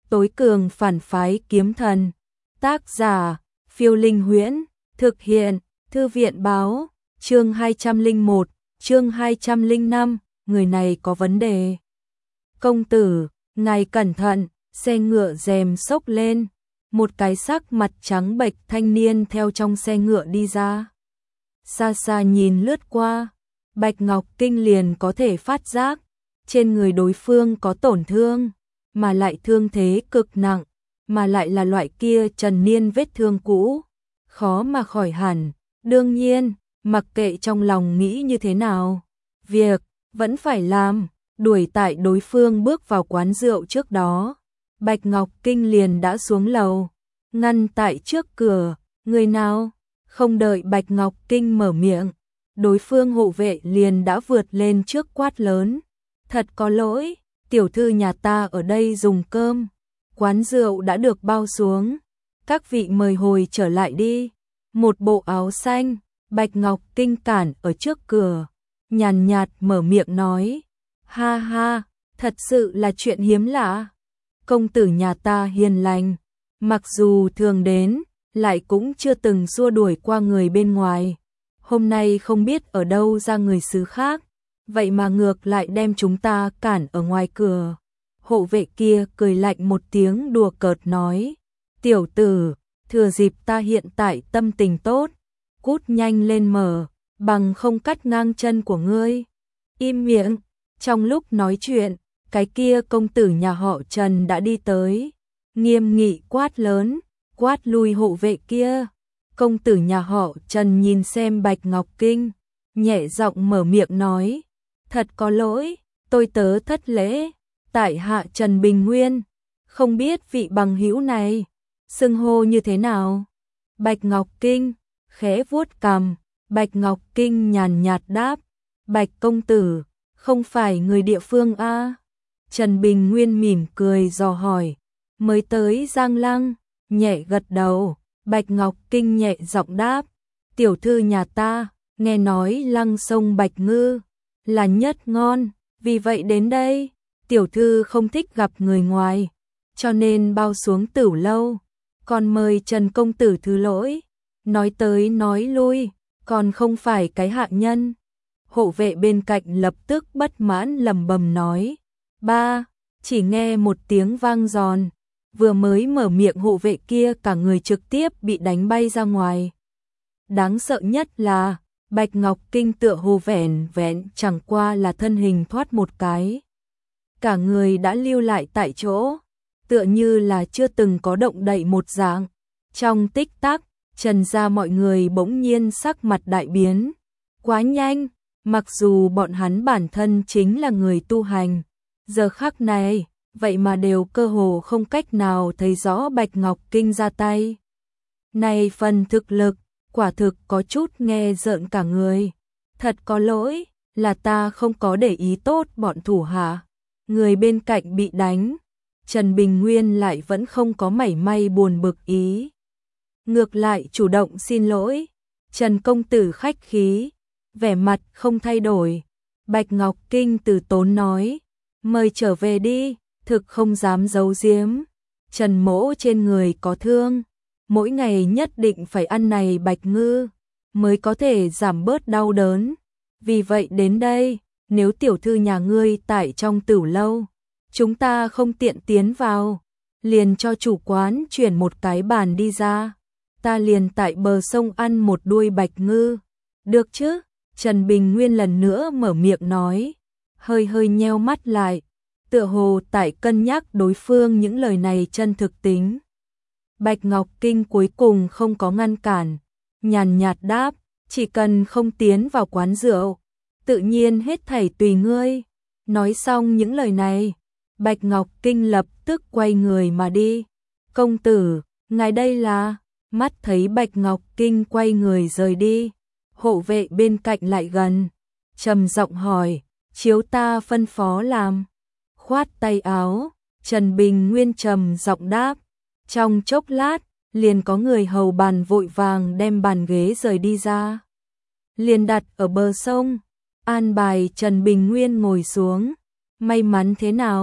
tối cường phản phái kiếm thần. Tác giả, Phiêu Linh Huyễn, thực hiện, Thư viện báo, chương 201, chương 205, người này có vấn đề. Công tử, ngài cẩn thận, xe ngựa rèm xốc lên, một cái sắc mặt trắng bệch thanh niên theo trong xe ngựa đi ra. Xa xa nhìn lướt qua, Bạch Ngọc Kinh liền có thể phát giác, trên người đối phương có tổn thương, mà lại thương thế cực nặng, mà lại là loại kia trần niên vết thương cũ, khó mà khỏi hẳn. Đương nhiên, mặc kệ trong lòng nghĩ như thế nào, việc vẫn phải làm. Đuổi tại đối phương bước vào quán rượu trước đó, Bạch Ngọc Kinh liền đã xuống lầu, ngăn tại trước cửa. Người nào? Không đợi Bạch Ngọc Kinh mở miệng, đối phương hộ vệ liền đã vượt lên trước quát lớn. Thật có lỗi, tiểu thư nhà ta ở đây dùng cơm, quán rượu đã được bao xuống, các vị mời hồi trở lại đi. Một bộ áo xanh, Bạch Ngọc Kinh cản ở trước cửa, nhàn nhạt mở miệng nói. Ha ha, thật sự là chuyện hiếm lạ. Công tử nhà ta hiền lành, mặc dù thường đến, lại cũng chưa từng xua đuổi qua người bên ngoài. Hôm nay không biết ở đâu ra người xứ khác, vậy mà ngược lại đem chúng ta cản ở ngoài cửa. Hộ vệ kia cười lạnh một tiếng đùa cợt nói. Tiểu tử, thừa dịp ta hiện tại tâm tình tốt, cút nhanh lên mở, bằng không cắt ngang chân của ngươi. Im miệng. Trong lúc nói chuyện, cái kia công tử nhà họ Trần đã đi tới, nghiêm nghị quát lớn, quát lui hộ vệ kia. Công tử nhà họ Trần nhìn xem Bạch Ngọc Kinh, nhẹ giọng mở miệng nói. Thật có lỗi, tôi tớ thất lễ, tại hạ Trần Bình Nguyên, không biết vị bằng hữu này xưng hô như thế nào. Bạch Ngọc Kinh khẽ vuốt cằm, Bạch Ngọc Kinh nhàn nhạt đáp. Bạch công tử, không phải người địa phương a? Trần Bình Nguyên mỉm cười dò hỏi. Mới tới Giang Lăng, nhẹ gật đầu. Bạch Ngọc Kinh nhẹ giọng đáp. Tiểu thư nhà ta, nghe nói Lăng sông Bạch Ngư là nhất ngon, vì vậy đến đây. Tiểu thư không thích gặp người ngoài, cho nên bao xuống Tửu lâu, còn mời Trần công tử thứ lỗi. Nói tới nói lui, còn không phải cái hạ nhân. Hộ vệ bên cạnh lập tức bất mãn lẩm bẩm nói. Ba, chỉ nghe một tiếng vang giòn, vừa mới mở miệng hộ vệ kia cả người trực tiếp bị đánh bay ra ngoài. Đáng sợ nhất là, Bạch Ngọc Kinh tựa hồ vẻn vẹn chẳng qua là thân hình thoát một cái, cả người đã lưu lại tại chỗ, tựa như là chưa từng có động đậy một dạng. Trong tích tắc, Trần gia mọi người bỗng nhiên sắc mặt đại biến. Quá nhanh. Mặc dù bọn hắn bản thân chính là người tu hành, giờ khắc này, vậy mà đều cơ hồ không cách nào thấy rõ Bạch Ngọc Kinh ra tay. Này phần thực lực, quả thực có chút nghe rợn cả người. Thật có lỗi, là ta không có để ý tốt bọn thủ hạ. Người bên cạnh bị đánh, Trần Bình Nguyên lại vẫn không có mảy may buồn bực ý. Ngược lại chủ động xin lỗi. Trần công tử khách khí, vẻ mặt không thay đổi. Bạch Ngọc Kinh từ tốn nói. Mời trở về đi, thực không dám giấu giếm. Trần mỗ trên người có thương, mỗi ngày nhất định phải ăn này bạch ngư, mới có thể giảm bớt đau đớn. Vì vậy đến đây, nếu tiểu thư nhà ngươi tại trong Tửu lâu, chúng ta không tiện tiến vào, liền cho chủ quán chuyển một cái bàn đi ra. Ta liền tại bờ sông ăn một đuôi bạch ngư, được chứ? Trần Bình Nguyên lần nữa mở miệng nói, hơi hơi nheo mắt lại, tựa hồ tại cân nhắc đối phương những lời này chân thực tính. Bạch Ngọc Kinh cuối cùng không có ngăn cản, nhàn nhạt đáp, chỉ cần không tiến vào quán rượu, tự nhiên hết thảy tùy ngươi. Nói xong những lời này, Bạch Ngọc Kinh lập tức quay người mà đi. Công tử, ngài đây là? Mắt thấy Bạch Ngọc Kinh quay người rời đi, hộ vệ bên cạnh lại gần, trầm giọng hỏi, chiếu ta phân phó làm. Khoát tay áo, Trần Bình Nguyên trầm giọng đáp. Trong chốc lát, liền có người hầu bàn vội vàng đem bàn ghế rời đi ra, liền đặt ở bờ sông, an bài Trần Bình Nguyên ngồi xuống. May mắn thế nào?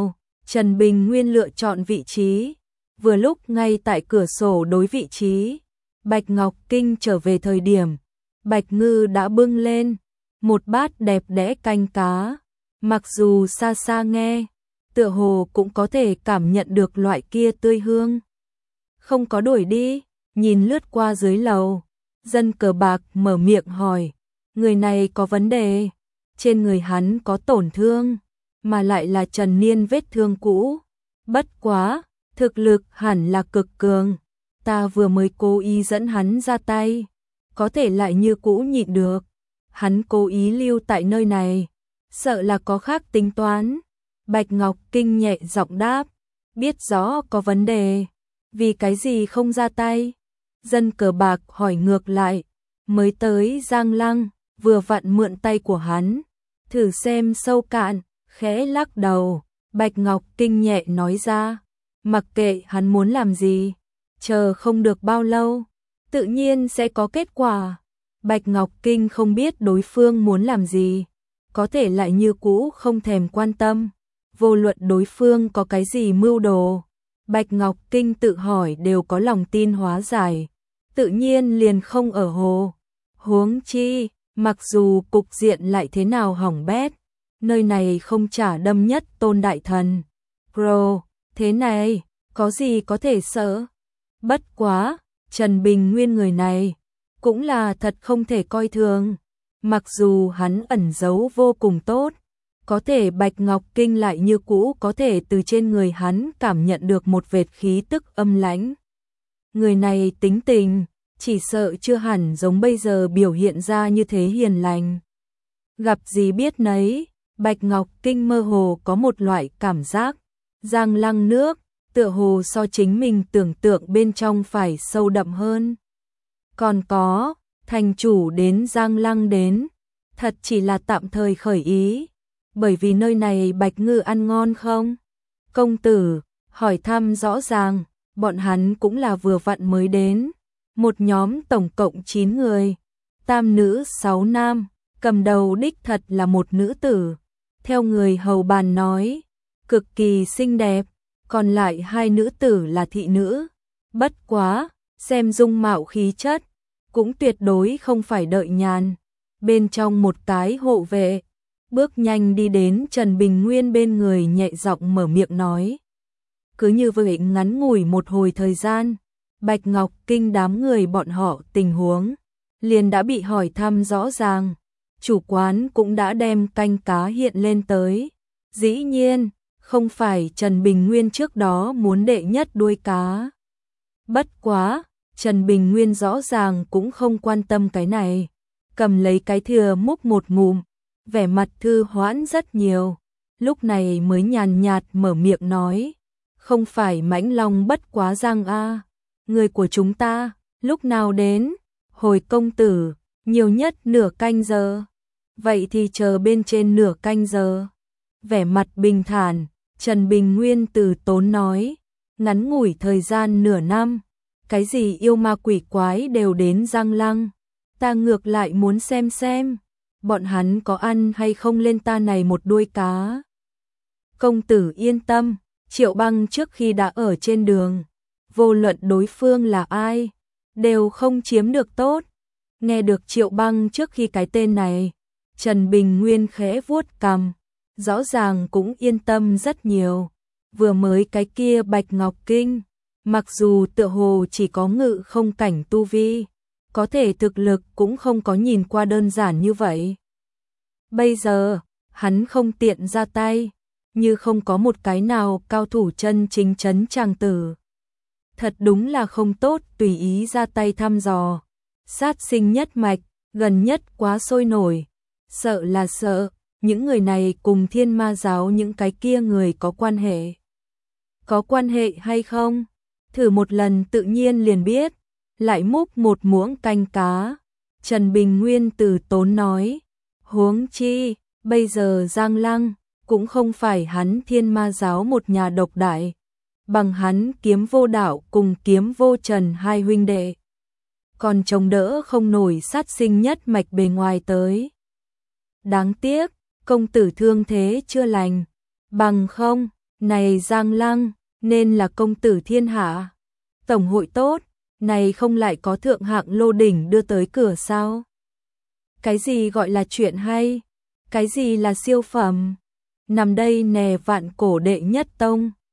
Trần Bình Nguyên lựa chọn vị trí, vừa lúc ngay tại cửa sổ đối vị trí. Bạch Ngọc Kinh trở về thời điểm, Bạch Ngư đã bưng lên một bát đẹp đẽ canh cá, mặc dù xa xa nghe, tựa hồ cũng có thể cảm nhận được loại kia tươi hương. Không có đuổi đi, nhìn lướt qua dưới lầu, Dân Cờ Bạc mở miệng hỏi, người này có vấn đề, trên người hắn có tổn thương, mà lại là trần niên vết thương cũ. Bất quá, thực lực hẳn là cực cường, ta vừa mới cố ý dẫn hắn ra tay, có thể lại như cũ nhịn được. Hắn cố ý lưu tại nơi này, sợ là có khác tính toán. Bạch Ngọc Kinh nhẹ giọng đáp, biết rõ có vấn đề, vì cái gì không ra tay? Dân Cờ Bạc hỏi ngược lại, mới tới Giang Lăng, vừa vặn mượn tay của hắn, thử xem sâu cạn, khẽ lắc đầu. Bạch Ngọc Kinh nhẹ nói ra, mặc kệ hắn muốn làm gì, chờ không được bao lâu, tự nhiên sẽ có kết quả. Bạch Ngọc Kinh không biết đối phương muốn làm gì, có thể lại như cũ không thèm quan tâm, vô luận đối phương có cái gì mưu đồ. Bạch Ngọc Kinh tự hỏi đều có lòng tin hóa giải, tự nhiên liền không ở hồ. Huống chi, mặc dù cục diện lại thế nào hỏng bét, nơi này không trả đâm nhất Tôn đại thần. Pro, thế này, có gì có thể sợ? Bất quá, Trần Bình Nguyên người này, cũng là thật không thể coi thường. Mặc dù hắn ẩn giấu vô cùng tốt, có thể Bạch Ngọc Kinh lại như cũ có thể từ trên người hắn cảm nhận được một vệt khí tức âm lãnh. Người này tính tình, chỉ sợ chưa hẳn giống bây giờ biểu hiện ra như thế hiền lành. Gặp gì biết nấy, Bạch Ngọc Kinh mơ hồ có một loại cảm giác, Giang Lăng nước, tựa hồ so chính mình tưởng tượng bên trong phải sâu đậm hơn. Còn có, thành chủ đến Giang Lăng đến, thật chỉ là tạm thời khởi ý, bởi vì nơi này Bạch Ngư ăn ngon không? Công tử, hỏi thăm rõ ràng, bọn hắn cũng là vừa vặn mới đến, một nhóm tổng cộng 9 người, tam nữ 6 nam, cầm đầu đích thật là một nữ tử, theo người hầu bàn nói, cực kỳ xinh đẹp, còn lại 2 nữ tử là thị nữ, bất quá, xem dung mạo khí chất, cũng tuyệt đối không phải đợi nhàn. Bên trong một cái hộ vệ, bước nhanh đi đến Trần Bình Nguyên bên người nhẹ giọng mở miệng nói. Cứ như vậy ngắn ngủi một hồi thời gian, Bạch Ngọc Kinh đám người bọn họ tình huống, liền đã bị hỏi thăm rõ ràng. Chủ quán cũng đã đem canh cá hiện lên tới. Dĩ nhiên, không phải Trần Bình Nguyên trước đó muốn đệ nhất đuôi cá. Bất quá, Trần Bình Nguyên rõ ràng cũng không quan tâm cái này. Cầm lấy cái thìa múc một ngụm, vẻ mặt thư hoãn rất nhiều. Lúc này mới nhàn nhạt mở miệng nói. Không phải Mãnh Long bất quá Giang a, người của chúng ta, lúc nào đến? Hồi công tử, nhiều nhất nửa canh giờ. Vậy thì chờ bên trên nửa canh giờ. Vẻ mặt bình thản, Trần Bình Nguyên từ tốn nói. Ngắn ngủi thời gian nửa năm, cái gì yêu ma quỷ quái đều đến Giang Lăng. Ta ngược lại muốn xem, bọn hắn có ăn hay không lên ta này một đuôi cá. Công tử yên tâm, Triệu Băng trước khi đã ở trên đường, vô luận đối phương là ai, đều không chiếm được tốt. Nghe được Triệu Băng trước khi cái tên này, Trần Bình Nguyên khẽ vuốt cằm, rõ ràng cũng yên tâm rất nhiều. Vừa mới cái kia Bạch Ngọc Kinh, mặc dù tựa hồ chỉ có ngự không cảnh tu vi, có thể thực lực cũng không có nhìn qua đơn giản như vậy. Bây giờ, hắn không tiện ra tay, như không có một cái nào cao thủ chân chính trấn tràng tử. Thật đúng là không tốt tùy ý ra tay thăm dò. Sát sinh nhất mạch, gần nhất quá sôi nổi. Sợ là sợ, những người này cùng Thiên Ma giáo những cái kia người có quan hệ. Có quan hệ hay không? Thử một lần tự nhiên liền biết. Lại múc một muỗng canh cá. Trần Bình Nguyên từ tốn nói. Huống chi, bây giờ Giang Lăng cũng không phải hắn Thiên Ma giáo một nhà độc đại. Bằng hắn Kiếm Vô Đạo cùng Kiếm Vô Trần hai huynh đệ. Còn chống đỡ không nổi sát sinh nhất mạch bề ngoài tới. Đáng tiếc, công tử thương thế chưa lành. Bằng không, Này Giang Lăng, nên là công tử thiên hạ. Tổng hội tốt, này không lại có thượng hạng lô đỉnh đưa tới cửa sao? Cái gì gọi là chuyện hay? Cái gì là siêu phẩm? Nằm đây nè vạn cổ đệ nhất tông.